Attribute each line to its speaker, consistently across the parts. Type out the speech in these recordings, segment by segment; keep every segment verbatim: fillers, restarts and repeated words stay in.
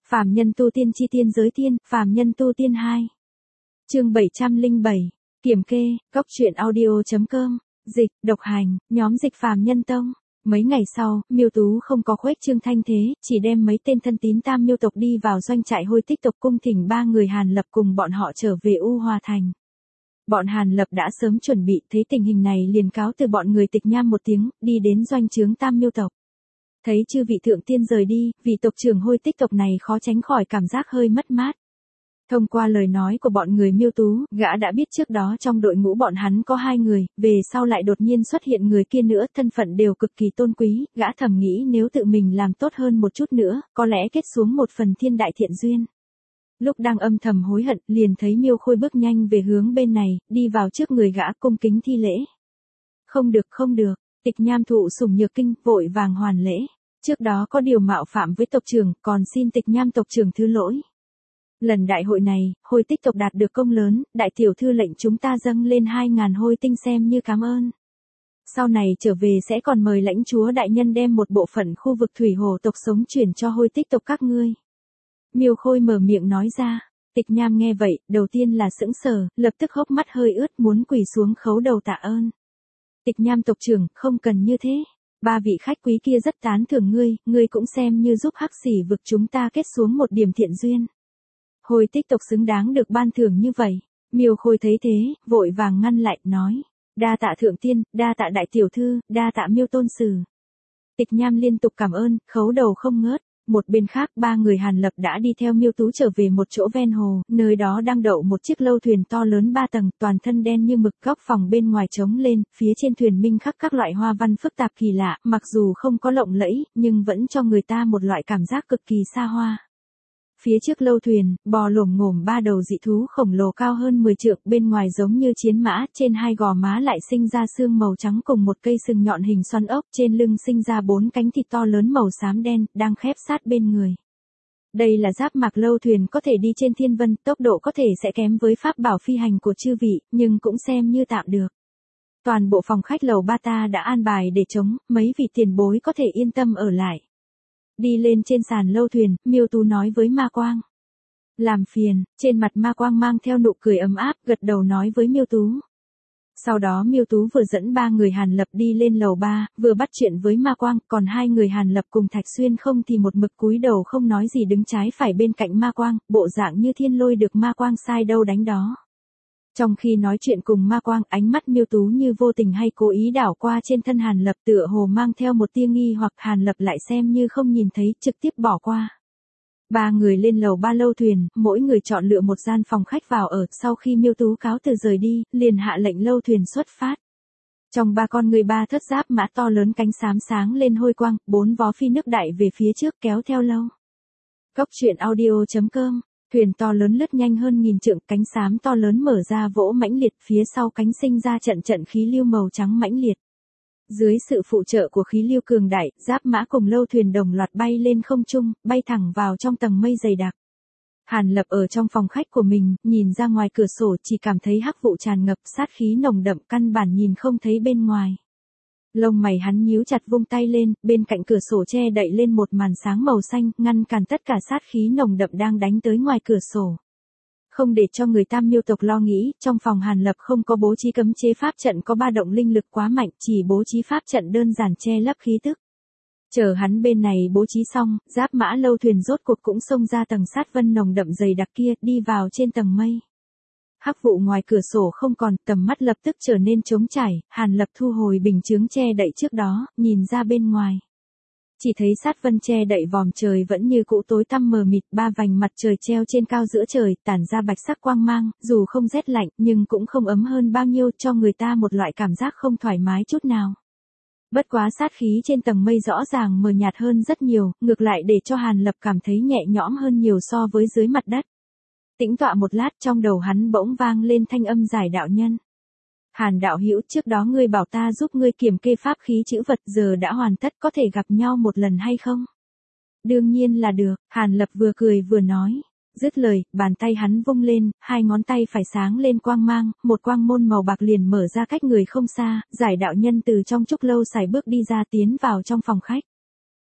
Speaker 1: Phàm nhân tu tiên chi tiên giới tiên, phàm nhân tu tiên hai. Chương bảy trăm lẻ bảy, kiểm kê, cốc truyện audio chấm com, dịch, độc hành, nhóm dịch phàm nhân tông. Mấy ngày sau, Miêu Tú không có khuếch trương thanh thế, chỉ đem mấy tên thân tín Tam Miêu tộc đi vào doanh trại Hôi Tích tộc cung thỉnh ba người Hàn Lập cùng bọn họ trở về U Hoa Thành. Bọn Hàn Lập đã sớm chuẩn bị, thấy tình hình này liền cáo từ bọn người Tịch Nham một tiếng, đi đến doanh trướng Tam Miêu tộc. Thấy chư vị thượng tiên rời đi, vị tộc trưởng Hôi Tích tộc này khó tránh khỏi cảm giác hơi mất mát. Thông qua lời nói của bọn người Miêu Tú, gã đã biết trước đó trong đội ngũ bọn hắn có hai người, về sau lại đột nhiên xuất hiện người kia nữa, thân phận đều cực kỳ tôn quý, gã thầm nghĩ nếu tự mình làm tốt hơn một chút nữa, có lẽ kết xuống một phần thiên đại thiện duyên. Lúc đang âm thầm hối hận, liền thấy Miêu Khôi bước nhanh về hướng bên này, đi vào trước người gã cung kính thi lễ. Không được không được, Tịch Nham thụ sủng nhược kinh, vội vàng hoàn lễ. Trước đó có điều mạo phạm với tộc trưởng, còn xin Tịch Nham tộc trưởng thứ lỗi. Lần đại hội này, Hôi Tích tộc đạt được công lớn, đại tiểu thư lệnh chúng ta dâng lên hai ngàn hôi tinh xem như cảm ơn. Sau này trở về sẽ còn mời lãnh chúa đại nhân đem một bộ phận khu vực thủy hồ tộc sống chuyển cho Hôi Tích tộc các ngươi. Miêu Khôi mở miệng nói ra, Tịch Nham nghe vậy, đầu tiên là sững sờ, lập tức hốc mắt hơi ướt muốn quỳ xuống khấu đầu tạ ơn. Tịch Nham tộc trưởng, không cần như thế. Ba vị khách quý kia rất tán thưởng ngươi, ngươi cũng xem như giúp hắc xỉ vực chúng ta kết xuống một điểm thiện duyên. Hôi Tích tộc xứng đáng được ban thưởng như vậy. Miêu Khôi thấy thế, vội vàng ngăn lại, nói. Đa tạ thượng tiên, đa tạ đại tiểu thư, đa tạ Miêu tôn sử. Tịch Nham liên tục cảm ơn, khấu đầu không ngớt. Một bên khác, ba người Hàn Lập đã đi theo Miêu Tú trở về một chỗ ven hồ, nơi đó đang đậu một chiếc lâu thuyền to lớn ba tầng, toàn thân đen như mực, góc phòng bên ngoài trống lên, phía trên thuyền minh khắc các loại hoa văn phức tạp kỳ lạ, mặc dù không có lộng lẫy, nhưng vẫn cho người ta một loại cảm giác cực kỳ xa hoa. Phía trước lâu thuyền, bò lổm ngổm ba đầu dị thú khổng lồ cao hơn mười trượng, bên ngoài giống như chiến mã, trên hai gò má lại sinh ra xương màu trắng cùng một cây sừng nhọn hình xoắn ốc, trên lưng sinh ra bốn cánh thịt to lớn màu xám đen, đang khép sát bên người. Đây là giáp mạc lâu thuyền có thể đi trên thiên vân, tốc độ có thể sẽ kém với pháp bảo phi hành của chư vị, nhưng cũng xem như tạm được. Toàn bộ phòng khách lầu ba ta đã an bài để chống, mấy vị tiền bối có thể yên tâm ở lại. Đi lên trên sàn lâu thuyền, Miêu Tú nói với Ma Quang. Làm phiền, trên mặt Ma Quang mang theo nụ cười ấm áp, gật đầu nói với Miêu Tú. Sau đó Miêu Tú vừa dẫn ba người Hàn Lập đi lên lầu ba, vừa bắt chuyện với Ma Quang, còn hai người Hàn Lập cùng Thạch Xuyên không thì một mực cúi đầu không nói gì đứng trái phải bên cạnh Ma Quang, bộ dạng như thiên lôi được Ma Quang sai đâu đánh đó. Trong khi nói chuyện cùng Ma Quang, ánh mắt Miêu Tú như vô tình hay cố ý đảo qua trên thân Hàn Lập, tựa hồ mang theo một tia nghi hoặc Hàn Lập lại xem như không nhìn thấy, trực tiếp bỏ qua. Ba người lên lầu ba lâu thuyền, mỗi người chọn lựa một gian phòng khách vào ở, sau khi Miêu Tú cáo từ rời đi, liền hạ lệnh lâu thuyền xuất phát. Trong ba con người ba thất giáp mã to lớn cánh xám sáng lên hôi quang, bốn vó phi nước đại về phía trước kéo theo lâu. Cốc truyện audio chấm com. Thuyền to lớn lướt nhanh hơn nghìn trượng, cánh xám to lớn mở ra vỗ mãnh liệt, phía sau cánh sinh ra trận trận khí lưu màu trắng mãnh liệt. Dưới sự phụ trợ của khí lưu cường đại, giáp mã cùng lâu thuyền đồng loạt bay lên không trung, bay thẳng vào trong tầng mây dày đặc. Hàn Lập ở trong phòng khách của mình, nhìn ra ngoài cửa sổ chỉ cảm thấy hắc vụ tràn ngập, sát khí nồng đậm, căn bản nhìn không thấy bên ngoài. Lông mày hắn nhíu chặt, vung tay lên, bên cạnh cửa sổ che đậy lên một màn sáng màu xanh, ngăn cản tất cả sát khí nồng đậm đang đánh tới ngoài cửa sổ. Không để cho người Tam Miêu tộc lo nghĩ, trong phòng Hàn Lập không có bố trí cấm chế pháp trận có ba động linh lực quá mạnh, chỉ bố trí pháp trận đơn giản che lấp khí tức. Chờ hắn bên này bố trí xong, giáp mã lâu thuyền rốt cuộc cũng xông ra tầng sát vân nồng đậm dày đặc kia, đi vào trên tầng mây. Hắc vụ ngoài cửa sổ không còn, tầm mắt lập tức trở nên trống trải, Hàn Lập thu hồi bình chướng che đậy trước đó, nhìn ra bên ngoài. Chỉ thấy sát vân che đậy vòm trời vẫn như cũ tối tăm mờ mịt, ba vành mặt trời treo trên cao giữa trời, tản ra bạch sắc quang mang, dù không rét lạnh, nhưng cũng không ấm hơn bao nhiêu, cho người ta một loại cảm giác không thoải mái chút nào. Bất quá sát khí trên tầng mây rõ ràng mờ nhạt hơn rất nhiều, ngược lại để cho Hàn Lập cảm thấy nhẹ nhõm hơn nhiều so với dưới mặt đất. Tĩnh tọa một lát, trong đầu hắn bỗng vang lên thanh âm giải đạo nhân. Hàn đạo hữu, trước đó ngươi bảo ta giúp ngươi kiểm kê pháp khí chữ vật, giờ đã hoàn tất, có thể gặp nhau một lần hay không? Đương nhiên là được, Hàn Lập vừa cười vừa nói. Dứt lời, bàn tay hắn vung lên, hai ngón tay phải sáng lên quang mang, một quang môn màu bạc liền mở ra cách người không xa, giải đạo nhân từ trong trúc lâu xài bước đi ra tiến vào trong phòng khách.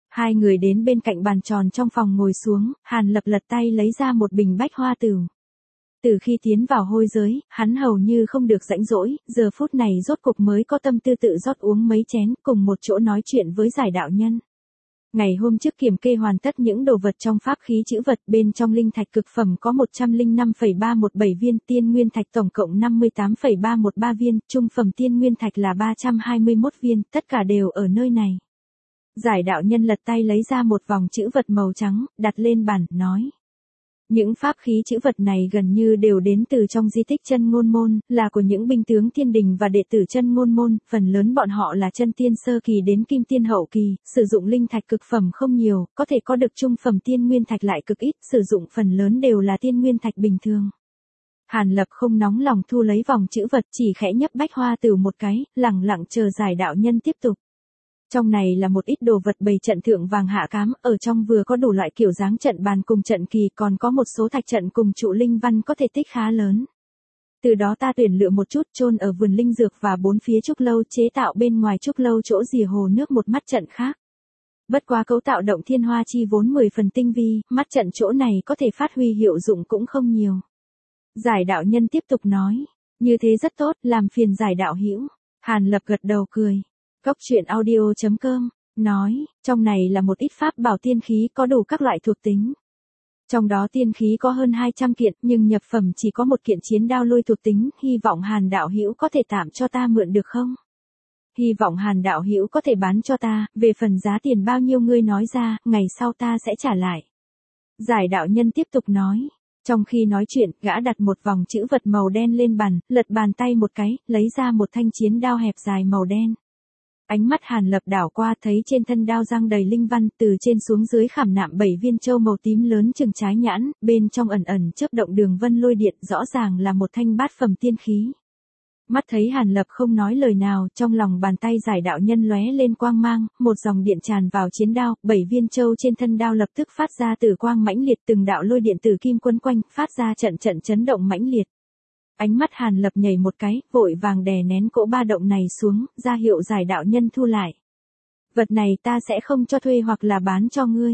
Speaker 1: Hai người đến bên cạnh bàn tròn trong phòng ngồi xuống, Hàn Lập lật tay lấy ra một bình bách hoa tửu. Từ khi tiến vào hôi giới, hắn hầu như không được rãnh rỗi, giờ phút này rốt cục mới có tâm tư tự rót uống mấy chén, cùng một chỗ nói chuyện với giải đạo nhân. Ngày hôm trước kiểm kê hoàn tất những đồ vật trong pháp khí chữ vật, bên trong linh thạch cực phẩm có một trăm lẻ năm phẩy ba một bảy viên, tiên nguyên thạch tổng cộng năm mươi tám phẩy ba một ba viên, trung phẩm tiên nguyên thạch là ba trăm hai mươi mốt viên, tất cả đều ở nơi này. Giải đạo nhân lật tay lấy ra một vòng chữ vật màu trắng, đặt lên bàn, nói. Những pháp khí chữ vật này gần như đều đến từ trong di tích Chân Ngôn Môn, là của những binh tướng thiên đình và đệ tử Chân Ngôn Môn, phần lớn bọn họ là chân tiên sơ kỳ đến kim tiên hậu kỳ, sử dụng linh thạch cực phẩm không nhiều, có thể có được trung phẩm tiên nguyên thạch lại cực ít, sử dụng phần lớn đều là tiên nguyên thạch bình thường. Hàn Lập không nóng lòng thu lấy vòng chữ vật, chỉ khẽ nhấp bách hoa tửu một cái, lẳng lặng chờ giải đạo nhân tiếp tục. Trong này là một ít đồ vật bày trận thượng vàng hạ cám, ở trong vừa có đủ loại kiểu dáng trận bàn cùng trận kỳ, còn có một số thạch trận cùng trụ linh văn có thể tích khá lớn. Từ đó ta tuyển lựa một chút chôn ở vườn linh dược và bốn phía trúc lâu, chế tạo bên ngoài trúc lâu chỗ rìa hồ nước một mắt trận khác. Bất quá cấu tạo động thiên hoa chi vốn mười phần tinh vi, mắt trận chỗ này có thể phát huy hiệu dụng cũng không nhiều. Giải đạo nhân tiếp tục nói, như thế rất tốt, làm phiền giải đạo hữu. Hàn Lập gật đầu cười. Cốc truyện audio chấm com, nói, trong này là một ít pháp bảo tiên khí có đủ các loại thuộc tính. Trong đó tiên khí có hơn hai trăm kiện, nhưng nhập phẩm chỉ có một kiện chiến đao lôi thuộc tính, hy vọng Hàn đạo hữu có thể tạm cho ta mượn được không? Hy vọng Hàn đạo hữu có thể bán cho ta, về phần giá tiền bao nhiêu ngươi nói ra, ngày sau ta sẽ trả lại. Giải đạo nhân tiếp tục nói. Trong khi nói chuyện, gã đặt một vòng chữ vật màu đen lên bàn, lật bàn tay một cái, lấy ra một thanh chiến đao hẹp dài màu đen. Ánh mắt Hàn Lập đảo qua thấy trên thân đao răng đầy linh văn, từ trên xuống dưới khảm nạm bảy viên châu màu tím lớn chừng trái nhãn, bên trong ẩn ẩn chớp động đường vân lôi điện, rõ ràng là một thanh bát phẩm tiên khí. Mắt thấy Hàn Lập không nói lời nào, trong lòng bàn tay giải đạo nhân lóe lên quang mang, một dòng điện tràn vào chiến đao, bảy viên châu trên thân đao lập tức phát ra tử quang mãnh liệt, từng đạo lôi điện tử kim quấn quanh, phát ra trận trận chấn động mãnh liệt. Ánh mắt Hàn Lập nhảy một cái, vội vàng đè nén cỗ ba động này xuống, ra hiệu giải đạo nhân thu lại. Vật này ta sẽ không cho thuê hoặc là bán cho ngươi.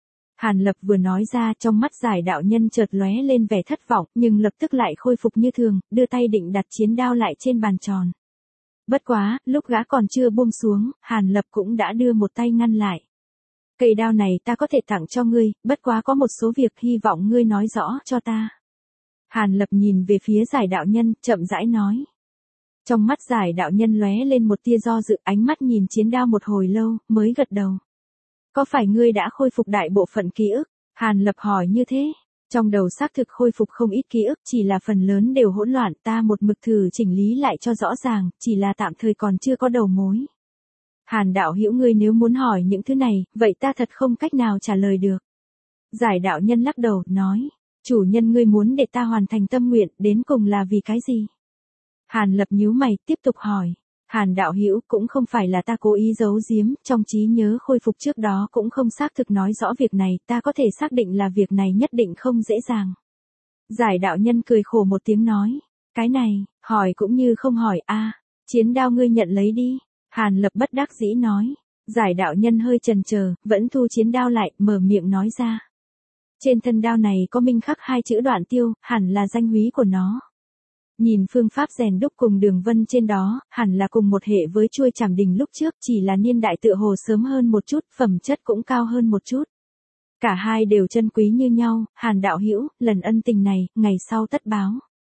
Speaker 1: Hàn Lập vừa nói ra, trong mắt giải đạo nhân chợt lóe lên vẻ thất vọng, nhưng lập tức lại khôi phục như thường, đưa tay định đặt chiến đao lại trên bàn tròn. Bất quá, lúc gã còn chưa buông xuống, Hàn Lập cũng đã đưa một tay ngăn lại. Cây đao này ta có thể tặng cho ngươi, bất quá có một số việc hy vọng ngươi nói rõ cho ta. Hàn Lập nhìn về phía giải đạo nhân, chậm rãi nói. Trong mắt giải đạo nhân lóe lên một tia do dự, ánh mắt nhìn chiến đao một hồi lâu, mới gật đầu. Có phải ngươi đã khôi phục đại bộ phận ký ức? Hàn Lập hỏi như thế. Trong đầu xác thực khôi phục không ít ký ức, chỉ là phần lớn đều hỗn loạn, ta một mực thử chỉnh lý lại cho rõ ràng, chỉ là tạm thời còn chưa có đầu mối. Hàn đạo hữu ngươi nếu muốn hỏi những thứ này, vậy ta thật không cách nào trả lời được. Giải đạo nhân lắc đầu, nói. Chủ nhân ngươi muốn để ta hoàn thành tâm nguyện, đến cùng là vì cái gì? Hàn Lập nhíu mày, tiếp tục hỏi. Hàn đạo hữu, cũng không phải là ta cố ý giấu giếm, trong trí nhớ khôi phục trước đó cũng không xác thực nói rõ việc này, ta có thể xác định là việc này nhất định không dễ dàng. Giải đạo nhân cười khổ một tiếng nói. Cái này, hỏi cũng như không hỏi a. À, chiến đao ngươi nhận lấy đi. Hàn Lập bất đắc dĩ nói. Giải đạo nhân hơi chần chờ, vẫn thu chiến đao lại, mở miệng nói ra. Trên thân đao này có minh khắc hai chữ Đoạn Tiêu, hẳn là danh húy của nó. Nhìn phương pháp rèn đúc cùng đường vân trên đó, hẳn là cùng một hệ với chuôi Trảm Đình lúc trước, chỉ là niên đại tựa hồ sớm hơn một chút, phẩm chất cũng cao hơn một chút. Cả hai đều chân quý như nhau, Hàn đạo hữu, lần ân tình này, ngày sau tất báo.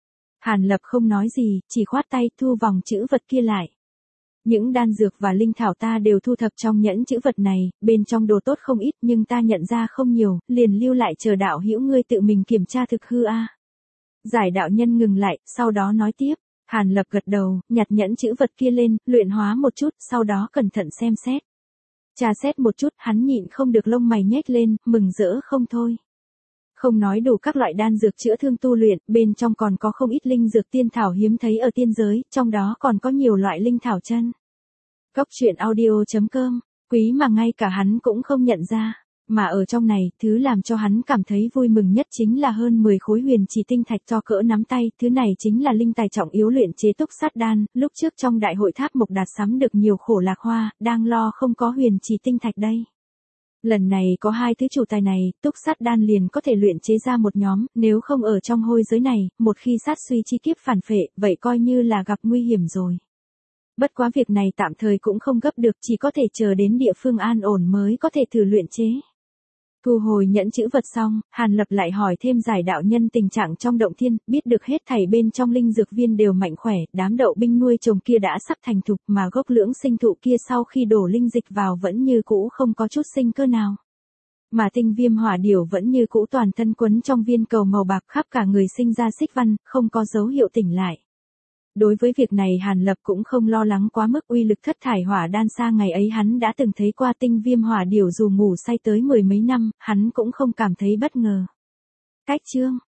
Speaker 1: Hàn Lập không nói gì, chỉ khoát tay thu vòng chữ vật kia lại. Những đan dược và linh thảo ta đều thu thập trong nhẫn chữ vật này, bên trong đồ tốt không ít nhưng ta nhận ra không nhiều, liền lưu lại chờ đạo hữu ngươi tự mình kiểm tra thực hư a. Giải đạo nhân ngừng lại, sau đó nói tiếp. Hàn Lập gật đầu, nhặt nhẫn chữ vật kia lên, luyện hóa một chút, sau đó cẩn thận xem xét. Tra xét một chút, hắn nhịn không được lông mày nhếch lên, mừng rỡ không thôi. Không nói đủ các loại đan dược chữa thương tu luyện, bên trong còn có không ít linh dược tiên thảo hiếm thấy ở tiên giới, trong đó còn có nhiều loại linh thảo chân. Cốc truyện audio chấm com, quý mà ngay cả hắn cũng không nhận ra. Mà ở trong này, thứ làm cho hắn cảm thấy vui mừng nhất chính là hơn mười khối huyền trì tinh thạch to cỡ nắm tay, thứ này chính là linh tài trọng yếu luyện chế túc sát đan, lúc trước trong đại hội tháp Mộc Đạt sắm được nhiều khổ lạc hoa, đang lo không có huyền trì tinh thạch đây. Lần này có hai thứ chủ tài này, túc sát đan liền có thể luyện chế ra một nhóm, nếu không ở trong hôi giới này, một khi sát suy chi kiếp phản phệ, vậy coi như là gặp nguy hiểm rồi. Bất quá việc này tạm thời cũng không gấp được, chỉ có thể chờ đến địa phương an ổn mới có thể thử luyện chế. Thu hồi nhẫn chữ vật xong, Hàn Lập lại hỏi thêm giải đạo nhân tình trạng trong động thiên, biết được hết thảy bên trong linh dược viên đều mạnh khỏe, đám đậu binh nuôi trồng kia đã sắp thành thục, mà gốc lưỡng sinh thụ kia sau khi đổ linh dịch vào vẫn như cũ không có chút sinh cơ nào. Mà tinh viêm hỏa điểu vẫn như cũ toàn thân quấn trong viên cầu màu bạc, khắp cả người sinh ra xích văn, không có dấu hiệu tỉnh lại. Đối với việc này Hàn Lập cũng không lo lắng quá mức, uy lực thất thải hỏa đan xa ngày ấy hắn đã từng thấy qua, tinh viêm hỏa điểu dù ngủ say tới mười mấy năm, hắn cũng không cảm thấy bất ngờ. Cách chương